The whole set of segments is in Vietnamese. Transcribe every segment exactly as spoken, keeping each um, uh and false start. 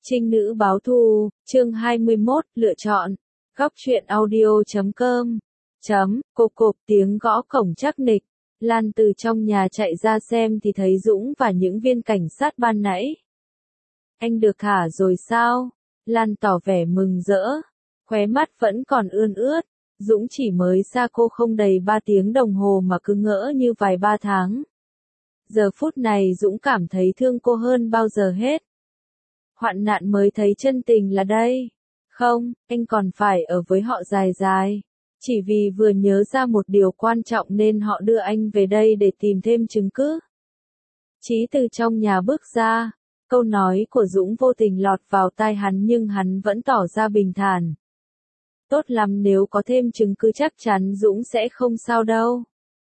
Trinh nữ báo thù, chương hai mươi mốt, lựa chọn. Góc truyện audio chấm com. Chấm, cộp cộp tiếng gõ cổng chắc nịch. Lan từ trong nhà chạy ra xem thì thấy Dũng và những viên cảnh sát ban nãy. Anh được thả rồi sao? Lan tỏ vẻ mừng rỡ. Khóe mắt vẫn còn ươn ướt. Dũng chỉ mới xa cô không đầy ba tiếng đồng hồ mà cứ ngỡ như vài ba tháng. Giờ phút này Dũng cảm thấy thương cô hơn bao giờ hết. Hoạn nạn mới thấy chân tình là đây. Không, anh còn phải ở với họ dài dài. Chỉ vì vừa nhớ ra một điều quan trọng nên họ đưa anh về đây để tìm thêm chứng cứ. Chí từ trong nhà bước ra. Câu nói của Dũng vô tình lọt vào tai hắn nhưng hắn vẫn tỏ ra bình thản. Tốt lắm, nếu có thêm chứng cứ chắc chắn Dũng sẽ không sao đâu.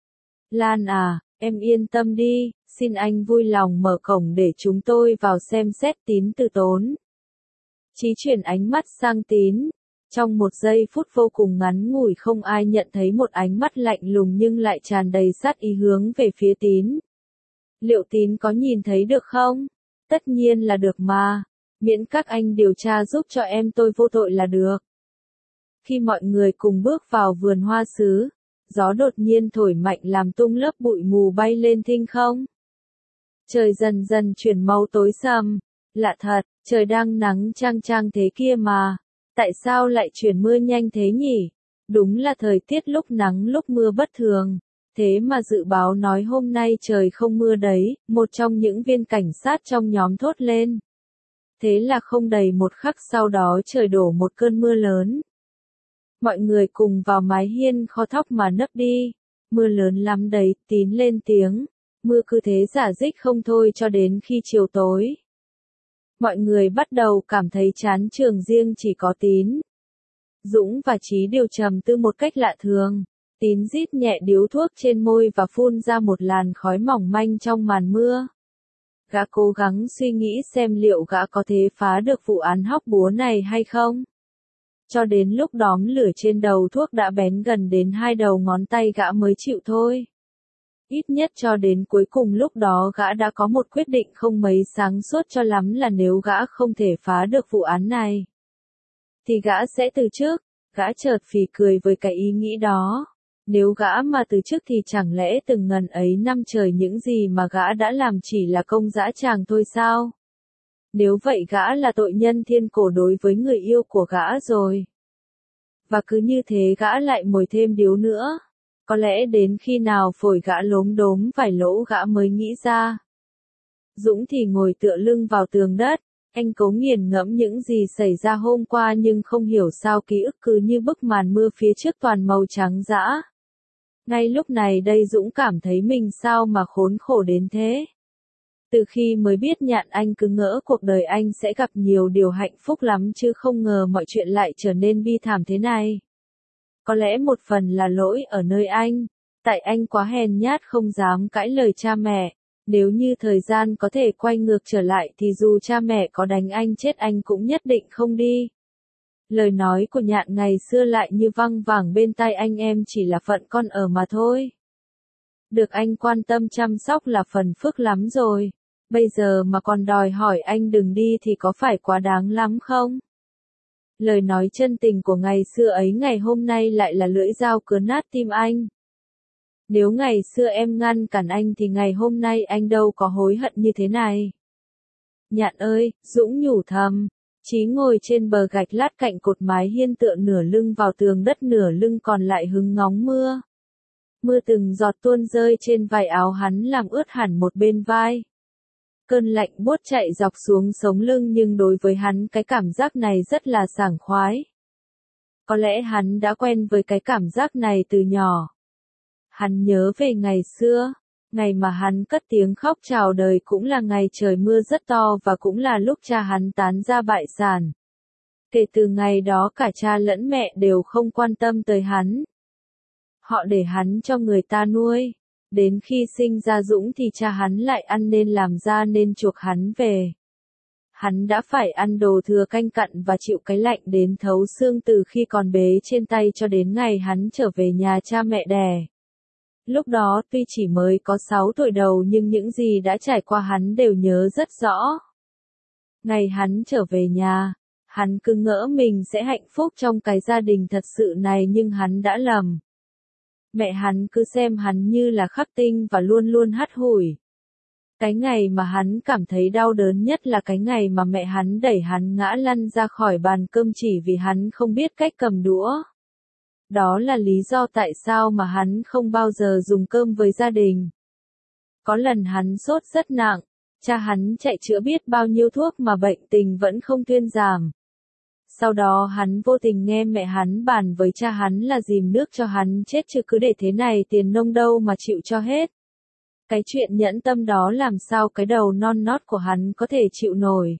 Lan à, em yên tâm đi, xin anh vui lòng mở cổng để chúng tôi vào xem xét Tín từ tốn. Chí chuyển ánh mắt sang Tín. Trong một giây phút vô cùng ngắn ngủi không ai nhận thấy một ánh mắt lạnh lùng nhưng lại tràn đầy sát ý hướng về phía Tín. Liệu Tín có nhìn thấy được không? Tất nhiên là được mà. Miễn các anh điều tra giúp cho em tôi vô tội là được. Khi mọi người cùng bước vào vườn hoa sứ, gió đột nhiên thổi mạnh làm tung lớp bụi mù bay lên thinh không. Trời dần dần chuyển màu tối sầm. Lạ thật, trời đang nắng chang chang thế kia mà. Tại sao lại chuyển mưa nhanh thế nhỉ? Đúng là thời tiết lúc nắng lúc mưa bất thường. Thế mà dự báo nói hôm nay trời không mưa đấy, một trong những viên cảnh sát trong nhóm thốt lên. Thế là không đầy một khắc sau đó trời đổ một cơn mưa lớn. Mọi người cùng vào mái hiên kho thóc mà nấp đi. Mưa lớn lắm đấy, Tín lên tiếng. Mưa cứ thế rả rích không thôi cho đến khi chiều tối. Mọi người bắt đầu cảm thấy chán trường, riêng chỉ có Tín. Dũng và Chí đều trầm tư một cách lạ thường. Tín rít nhẹ điếu thuốc trên môi và phun ra một làn khói mỏng manh trong màn mưa. Gã cố gắng suy nghĩ xem liệu gã có thể phá được vụ án hóc búa này hay không. Cho đến lúc đóm lửa trên đầu thuốc đã bén gần đến hai đầu ngón tay gã mới chịu thôi. Ít nhất cho đến cuối cùng lúc đó gã đã có một quyết định không mấy sáng suốt cho lắm là nếu gã không thể phá được vụ án này, thì gã sẽ từ chức. Gã chợt phì cười với cái ý nghĩ đó. Nếu gã mà từ chức thì chẳng lẽ từng ngần ấy năm trời những gì mà gã đã làm chỉ là công dã tràng thôi sao? Nếu vậy gã là tội nhân thiên cổ đối với người yêu của gã rồi. Và cứ như thế gã lại mồi thêm điếu nữa. Có lẽ đến khi nào phổi gã lốm đốm vài lỗ gã mới nghĩ ra. Dũng thì ngồi tựa lưng vào tường đất. Anh cố nghiền ngẫm những gì xảy ra hôm qua nhưng không hiểu sao ký ức cứ như bức màn mưa phía trước toàn màu trắng dã. Ngay lúc này đây Dũng cảm thấy mình sao mà khốn khổ đến thế. Từ khi mới biết Nhạn anh cứ ngỡ cuộc đời anh sẽ gặp nhiều điều hạnh phúc lắm chứ không ngờ mọi chuyện lại trở nên bi thảm thế này. Có lẽ một phần là lỗi ở nơi anh. Tại anh quá hèn nhát không dám cãi lời cha mẹ. Nếu như thời gian có thể quay ngược trở lại thì dù cha mẹ có đánh anh chết anh cũng nhất định không đi. Lời nói của Nhạn ngày xưa lại như văng vẳng bên tai anh, em chỉ là phận con ở mà thôi. Được anh quan tâm chăm sóc là phần phước lắm rồi. Bây giờ mà còn đòi hỏi anh đừng đi thì có phải quá đáng lắm không? Lời nói chân tình của ngày xưa ấy ngày hôm nay lại là lưỡi dao cứa nát tim anh. Nếu ngày xưa em ngăn cản anh thì ngày hôm nay anh đâu có hối hận như thế này. Nhạn ơi, Dũng nhủ thầm. Chí ngồi trên bờ gạch lát cạnh cột mái hiên tựa nửa lưng vào tường đất nửa lưng còn lại hứng ngóng mưa. Mưa từng giọt tuôn rơi trên vải áo hắn làm ướt hẳn một bên vai. Cơn lạnh buốt chạy dọc xuống sống lưng nhưng đối với hắn cái cảm giác này rất là sảng khoái. Có lẽ hắn đã quen với cái cảm giác này từ nhỏ. Hắn nhớ về ngày xưa, ngày mà hắn cất tiếng khóc chào đời cũng là ngày trời mưa rất to và cũng là lúc cha hắn tán ra bại sản. Kể từ ngày đó cả cha lẫn mẹ đều không quan tâm tới hắn. Họ để hắn cho người ta nuôi. Đến khi sinh ra Dũng thì cha hắn lại ăn nên làm ra nên chuộc hắn về. Hắn đã phải ăn đồ thừa canh cặn và chịu cái lạnh đến thấu xương từ khi còn bế trên tay cho đến ngày hắn trở về nhà cha mẹ đẻ. Lúc đó tuy chỉ mới có sáu tuổi đầu nhưng những gì đã trải qua hắn đều nhớ rất rõ. Ngày hắn trở về nhà, hắn cứ ngỡ mình sẽ hạnh phúc trong cái gia đình thật sự này nhưng hắn đã lầm. Mẹ hắn cứ xem hắn như là khắc tinh và luôn luôn hắt hủi. Cái ngày mà hắn cảm thấy đau đớn nhất là cái ngày mà mẹ hắn đẩy hắn ngã lăn ra khỏi bàn cơm chỉ vì hắn không biết cách cầm đũa. Đó là lý do tại sao mà hắn không bao giờ dùng cơm với gia đình. Có lần hắn sốt rất nặng, cha hắn chạy chữa biết bao nhiêu thuốc mà bệnh tình vẫn không thuyên giảm. Sau đó hắn vô tình nghe mẹ hắn bàn với cha hắn là dìm nước cho hắn chết chứ cứ để thế này tiền nông đâu mà chịu cho hết. Cái chuyện nhẫn tâm đó làm sao cái đầu non nót của hắn có thể chịu nổi.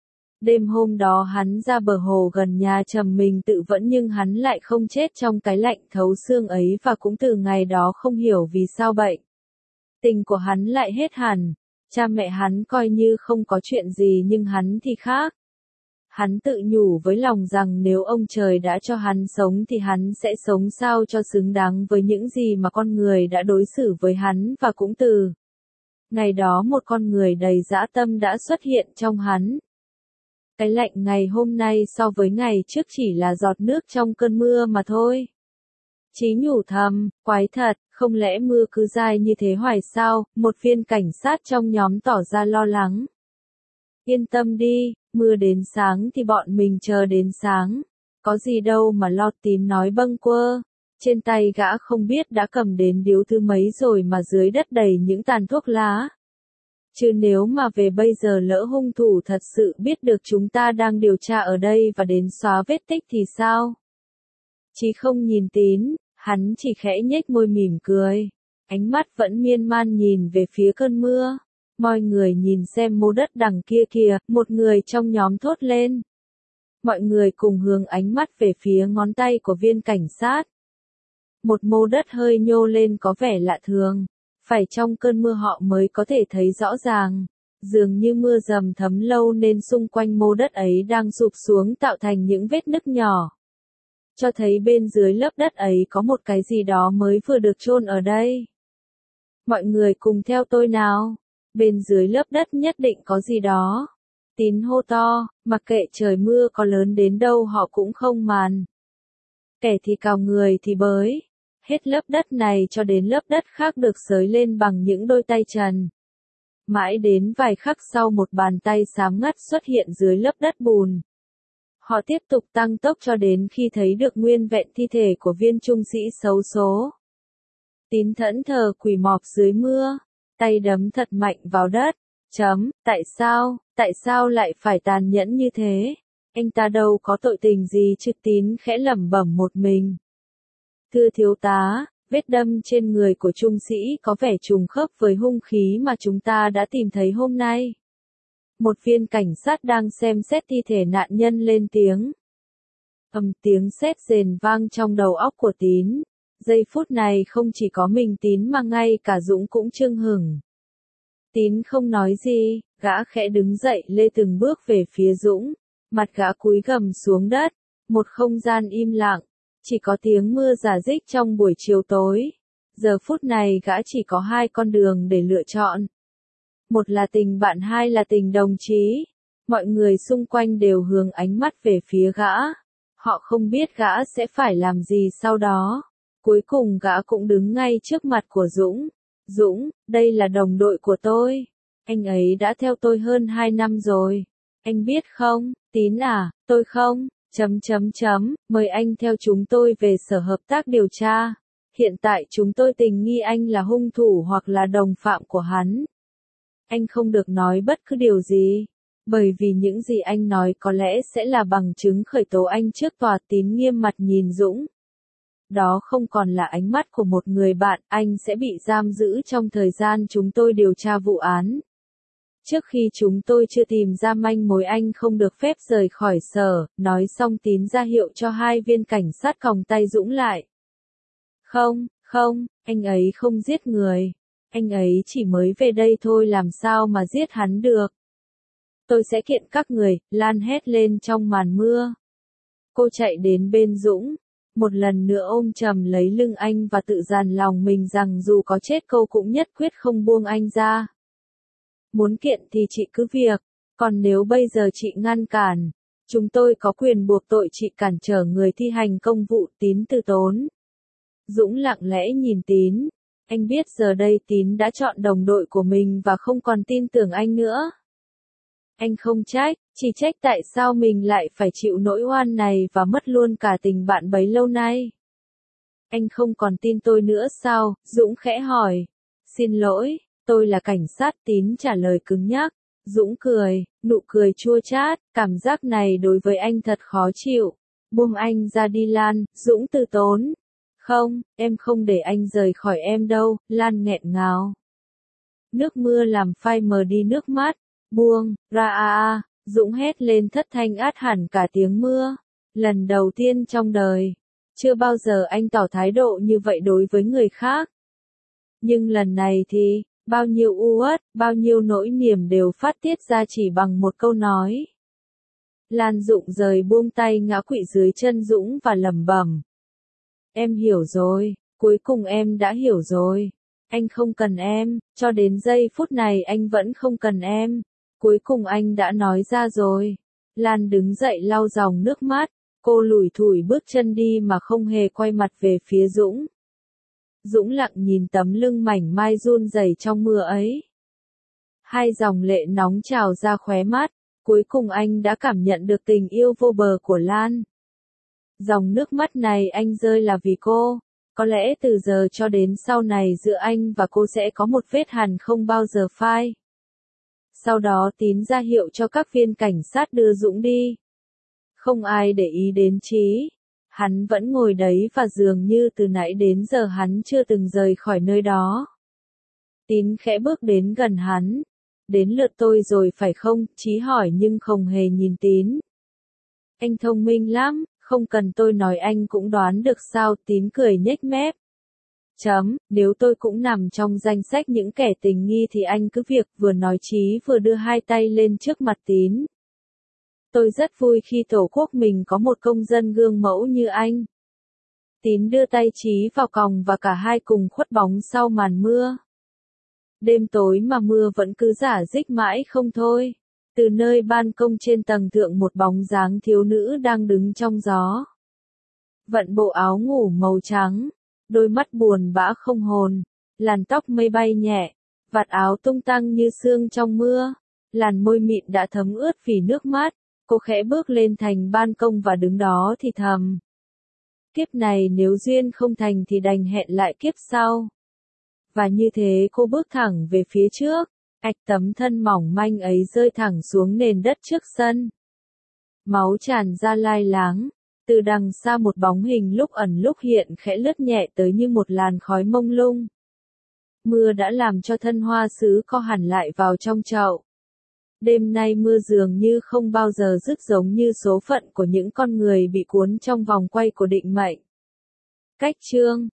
Đêm hôm đó hắn ra bờ hồ gần nhà trầm mình tự vẫn nhưng hắn lại không chết trong cái lạnh thấu xương ấy và cũng từ ngày đó không hiểu vì sao bệnh. Tình của hắn lại hết hẳn, cha mẹ hắn coi như không có chuyện gì nhưng hắn thì khác. Hắn tự nhủ với lòng rằng nếu ông trời đã cho hắn sống thì hắn sẽ sống sao cho xứng đáng với những gì mà con người đã đối xử với hắn và cũng từ ngày đó một con người đầy dã tâm đã xuất hiện trong hắn. Cái lạnh ngày hôm nay so với ngày trước chỉ là giọt nước trong cơn mưa mà thôi. Chí nhủ thầm, quái thật, không lẽ mưa cứ dài như thế hoài sao, một viên cảnh sát trong nhóm tỏ ra lo lắng. Yên tâm đi, mưa đến sáng thì bọn mình chờ đến sáng. Có gì đâu mà lo, Tín nói bâng quơ. Trên tay gã không biết đã cầm đến điếu thứ mấy rồi mà dưới đất đầy những tàn thuốc lá. Chứ nếu mà về bây giờ lỡ hung thủ thật sự biết được chúng ta đang điều tra ở đây và đến xóa vết tích thì sao? Chí không nhìn Tín, hắn chỉ khẽ nhếch môi mỉm cười. Ánh mắt vẫn miên man nhìn về phía cơn mưa. Mọi người nhìn xem mô đất đằng kia kìa, một người trong nhóm thốt lên. Mọi người cùng hướng ánh mắt về phía ngón tay của viên cảnh sát. Một mô đất hơi nhô lên có vẻ lạ thường, phải trong cơn mưa họ mới có thể thấy rõ ràng. Dường như mưa dầm thấm lâu nên xung quanh mô đất ấy đang sụp xuống tạo thành những vết nứt nhỏ. Cho thấy bên dưới lớp đất ấy có một cái gì đó mới vừa được chôn ở đây. Mọi người cùng theo tôi nào. Bên dưới lớp đất nhất định có gì đó. Tín hô to, mặc kệ trời mưa có lớn đến đâu họ cũng không màn. Kẻ thì cào người thì bới. Hết lớp đất này cho đến lớp đất khác được xới lên bằng những đôi tay trần. Mãi đến vài khắc sau một bàn tay xám ngắt xuất hiện dưới lớp đất bùn. Họ tiếp tục tăng tốc cho đến khi thấy được nguyên vẹn thi thể của viên trung sĩ xấu số. Tín thẫn thờ quỳ mọp dưới mưa. Tay đấm thật mạnh vào đất. Chấm, tại sao, tại sao lại phải tàn nhẫn như thế? Anh ta đâu có tội tình gì chứ, Tín khẽ lẩm bẩm một mình. Thưa thiếu tá, vết đâm trên người của trung sĩ có vẻ trùng khớp với hung khí mà chúng ta đã tìm thấy hôm nay. Một viên cảnh sát đang xem xét thi thể nạn nhân lên tiếng. Ầm tiếng sét rền vang trong đầu óc của Tín. Giây phút này không chỉ có mình Tín mà ngay cả Dũng cũng chưng hửng. Tín không nói gì, gã khẽ đứng dậy lê từng bước về phía Dũng, mặt gã cúi gằm xuống đất, một không gian im lặng, chỉ có tiếng mưa rả rích trong buổi chiều tối. Giờ phút này gã chỉ có hai con đường để lựa chọn. Một là tình bạn, hai là tình đồng chí. Mọi người xung quanh đều hướng ánh mắt về phía gã. Họ không biết gã sẽ phải làm gì sau đó. Cuối cùng gã cũng đứng ngay trước mặt của Dũng. Dũng, đây là đồng đội của tôi. Anh ấy đã theo tôi hơn hai năm rồi. Anh biết không, Tín à, tôi không, chấm chấm chấm, mời anh theo chúng tôi về sở hợp tác điều tra. Hiện tại chúng tôi tình nghi anh là hung thủ hoặc là đồng phạm của hắn. Anh không được nói bất cứ điều gì. Bởi vì những gì anh nói có lẽ sẽ là bằng chứng khởi tố anh trước tòa. Tín nghiêm mặt nhìn Dũng. Đó không còn là ánh mắt của một người bạn, anh sẽ bị giam giữ trong thời gian chúng tôi điều tra vụ án. Trước khi chúng tôi chưa tìm ra manh mối anh không được phép rời khỏi sở, nói xong Tín ra hiệu cho hai viên cảnh sát còng tay Dũng lại. Không, không, anh ấy không giết người. Anh ấy chỉ mới về đây thôi, làm sao mà giết hắn được. Tôi sẽ kiện các người, Lan hét lên trong màn mưa. Cô chạy đến bên Dũng. Một lần nữa ôm chầm lấy lưng anh và tự dàn lòng mình rằng dù có chết cô cũng nhất quyết không buông anh ra. Muốn kiện thì chị cứ việc. Còn nếu bây giờ chị ngăn cản, chúng tôi có quyền buộc tội chị cản trở người thi hành công vụ. Tín từ tốn. Dũng lặng lẽ nhìn Tín. Anh biết giờ đây Tín đã chọn đồng đội của mình và không còn tin tưởng anh nữa. Anh không trách, chỉ trách tại sao mình lại phải chịu nỗi oan này và mất luôn cả tình bạn bấy lâu nay. Anh không còn tin tôi nữa sao? Dũng khẽ hỏi. Xin lỗi, tôi là cảnh sát. Tín trả lời cứng nhắc. Dũng cười, nụ cười chua chát, cảm giác này đối với anh thật khó chịu. Buông anh ra đi Lan, Dũng từ tốn. Không, em không để anh rời khỏi em đâu, Lan nghẹn ngào. Nước mưa làm phai mờ đi nước mắt. Buông, ra a a, Dũng hét lên thất thanh át hẳn cả tiếng mưa. Lần đầu tiên trong đời, chưa bao giờ anh tỏ thái độ như vậy đối với người khác. Nhưng lần này thì, bao nhiêu u uất, bao nhiêu nỗi niềm đều phát tiết ra chỉ bằng một câu nói. Lan Dụng rời buông tay ngã quỵ dưới chân Dũng và lẩm bẩm. Em hiểu rồi, cuối cùng em đã hiểu rồi. Anh không cần em, cho đến giây phút này anh vẫn không cần em. Cuối cùng anh đã nói ra rồi. Lan đứng dậy lau dòng nước mắt, cô lủi thủi bước chân đi mà không hề quay mặt về phía Dũng. Dũng lặng nhìn tấm lưng mảnh mai run rẩy trong mưa ấy. Hai dòng lệ nóng trào ra khóe mắt, cuối cùng anh đã cảm nhận được tình yêu vô bờ của Lan. Dòng nước mắt này anh rơi là vì cô, có lẽ từ giờ cho đến sau này giữa anh và cô sẽ có một vết hằn không bao giờ phai. Sau đó Tín ra hiệu cho các viên cảnh sát đưa Dũng đi. Không ai để ý đến Chí. Hắn vẫn ngồi đấy và dường như từ nãy đến giờ hắn chưa từng rời khỏi nơi đó. Tín khẽ bước đến gần hắn. Đến lượt tôi rồi phải không? Chí hỏi nhưng không hề nhìn Tín. Anh thông minh lắm, không cần tôi nói anh cũng đoán được sao? Tín cười nhếch mép. Chấm, nếu tôi cũng nằm trong danh sách những kẻ tình nghi thì anh cứ việc. Vừa nói Chí vừa đưa hai tay lên trước mặt Tín. Tôi rất vui khi tổ quốc mình có một công dân gương mẫu như anh. Tín đưa tay Chí vào còng và cả hai cùng khuất bóng sau màn mưa. Đêm tối mà mưa vẫn cứ rả rích mãi không thôi. Từ nơi ban công trên tầng thượng một bóng dáng thiếu nữ đang đứng trong gió. Vận bộ áo ngủ màu trắng, đôi mắt buồn bã không hồn, làn tóc mây bay nhẹ, vạt áo tung tăng như sương trong mưa, làn môi mịn đã thấm ướt vì nước mắt. Cô khẽ bước lên thành ban công và đứng đó thì thầm. Kiếp này nếu duyên không thành thì đành hẹn lại kiếp sau. Và như thế cô bước thẳng về phía trước, ạch tấm thân mỏng manh ấy rơi thẳng xuống nền đất trước sân. Máu tràn ra lai láng, từ đằng xa một bóng hình lúc ẩn lúc hiện khẽ lướt nhẹ tới như một làn khói mông lung. Mưa đã làm cho thân hoa sứ co hẳn lại vào trong chậu. Đêm nay mưa dường như không bao giờ dứt giống như số phận của những con người bị cuốn trong vòng quay của định mệnh. Cách chương